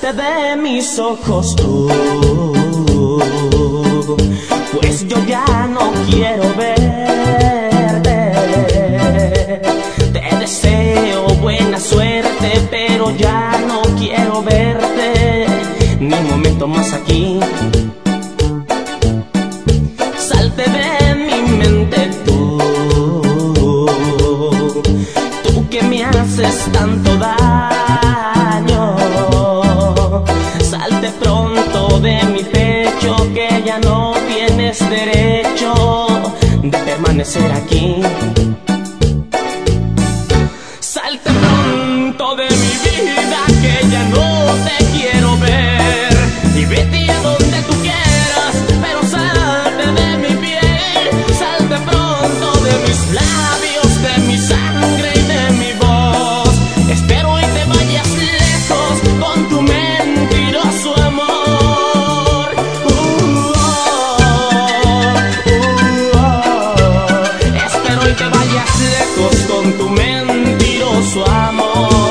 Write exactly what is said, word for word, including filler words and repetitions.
Salte de mis ojos tú, pues yo ya no quiero verte. Te deseo buena suerte, pero ya no quiero verte ni un momento más aquí. Salte de mi mente tú, tú que me haces tanto daño. Salte pronto de mi pecho, que ya no tienes derecho de permanecer aquí. Salte pronto de mi vida, que ya no te quiero ver. Y vete a donde tú quieras, pero salte de mi piel. Salte pronto de mis labios, de mi sangre y de mi voz. Espero y te vayas lejos con tu mentiroso amor. Uh, oh, uh, oh. Espero y te vayas lejos con tu mentiroso amor.